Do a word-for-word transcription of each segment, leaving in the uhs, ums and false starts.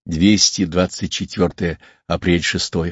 двести двадцать четвёртое апрель шестое.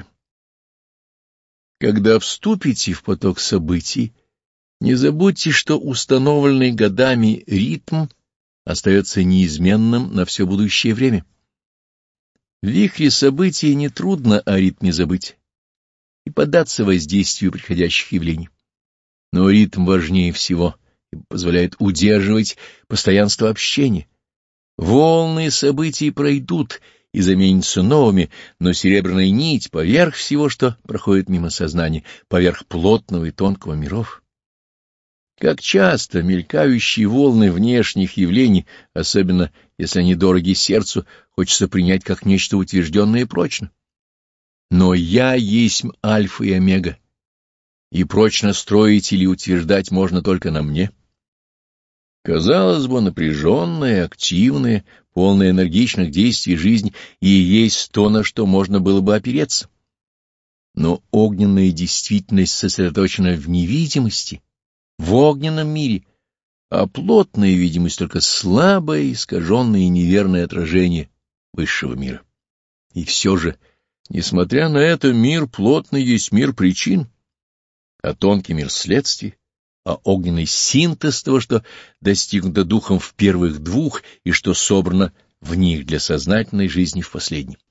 Когда вступите в поток событий, не забудьте, что установленный годами ритм остается неизменным на все будущее время. В вихре событий нетрудно о ритме забыть и поддаться воздействию приходящих явлений. Но ритм важнее всего и позволяет удерживать постоянство общения. Волны событий пройдут и заменятся новыми, но серебряная нить поверх всего, что проходит мимо сознания, поверх плотного и тонкого миров. Как часто мелькающие волны внешних явлений, особенно если они дороги сердцу, хочется принять как нечто утвержденное и прочно. Но я есть альфа и омега, и прочно строить или утверждать можно только на мне. Казалось бы, напряженная, активная, полная энергичных действий жизнь и есть то, на что можно было бы опереться. Но огненная действительность сосредоточена в невидимости, в огненном мире, а плотная видимость только слабое, искаженное и неверное отражение высшего мира. И все же, несмотря на это, мир плотный есть мир причин, а тонкий мир следствий, а огненный синтез того, что достигнуто духом в первых двух и что собрано в них для сознательной жизни в последнем.